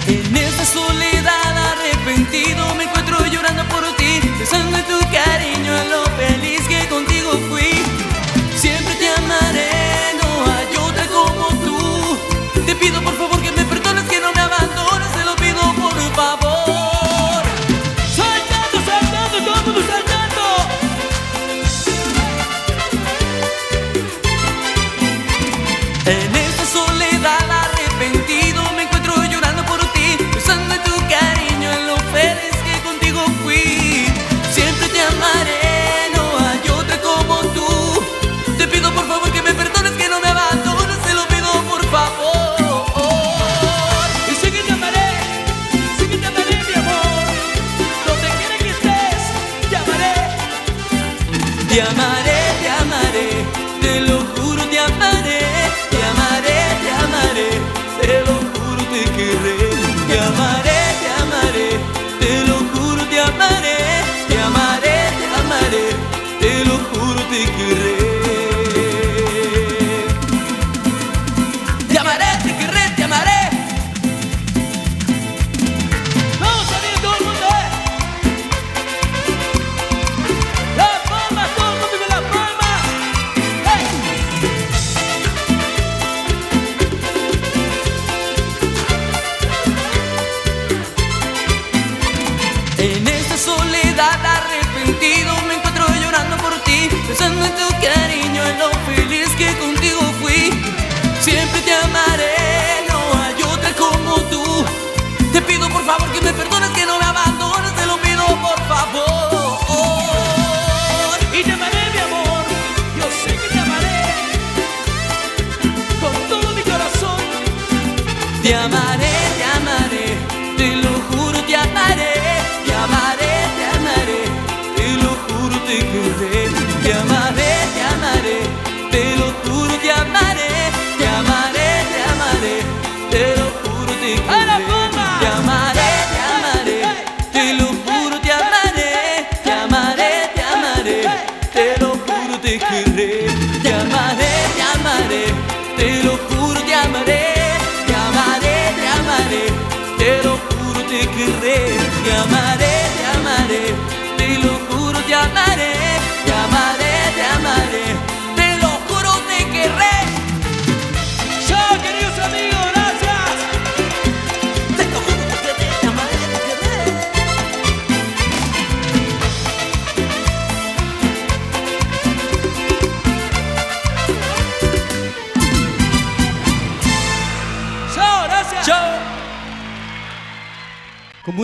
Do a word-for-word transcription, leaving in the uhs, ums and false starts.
En esta soledad arrepentido me encuentro llorando por ti, pensando en tu cariño, en lo feliz que contigo fui. Siempre te amaré, no hay otra como tú. Te pido por favor que me perdones, que no me abandones, te lo pido por favor. Saltando, saltando, todo el mundo saltando. En esta soledad arrepentido me encuentro llorando por ti, pensando en tu cariño, en lo feliz que contigo fui. Siempre te amaré, no hay otra como tú. Te pido por favor que me perdones, que no me abandones, te lo pido por favor. Y sé que te amaré, sé que te amaré, mi amor. Donde quiera que estés, te amaré. Te amaré, te amaré, te lo juro, te amaré. Te amaré, te amaré, te lo juro, te querré. Te amaré, te amaré, te lo juro, te amaré. Te amaré, te amaré, te lo juro, te querré. Te amaré, te querré, te amaré. Vamos a ver todo el mundo, eh. Las palmas, todo el mundo con las palmas. Hey. En esta soledad arrepentido me encuentro llorando por ti, pensando en tu cariño, en lo feliz que contigo fui. Siempre te amaré, no hay otra como tú. Te pido por favor que me perdones, que no me abandones, te lo pido por favor. Y te amaré, mi amor, yo sé que te amaré con todo mi corazón. Te amaré.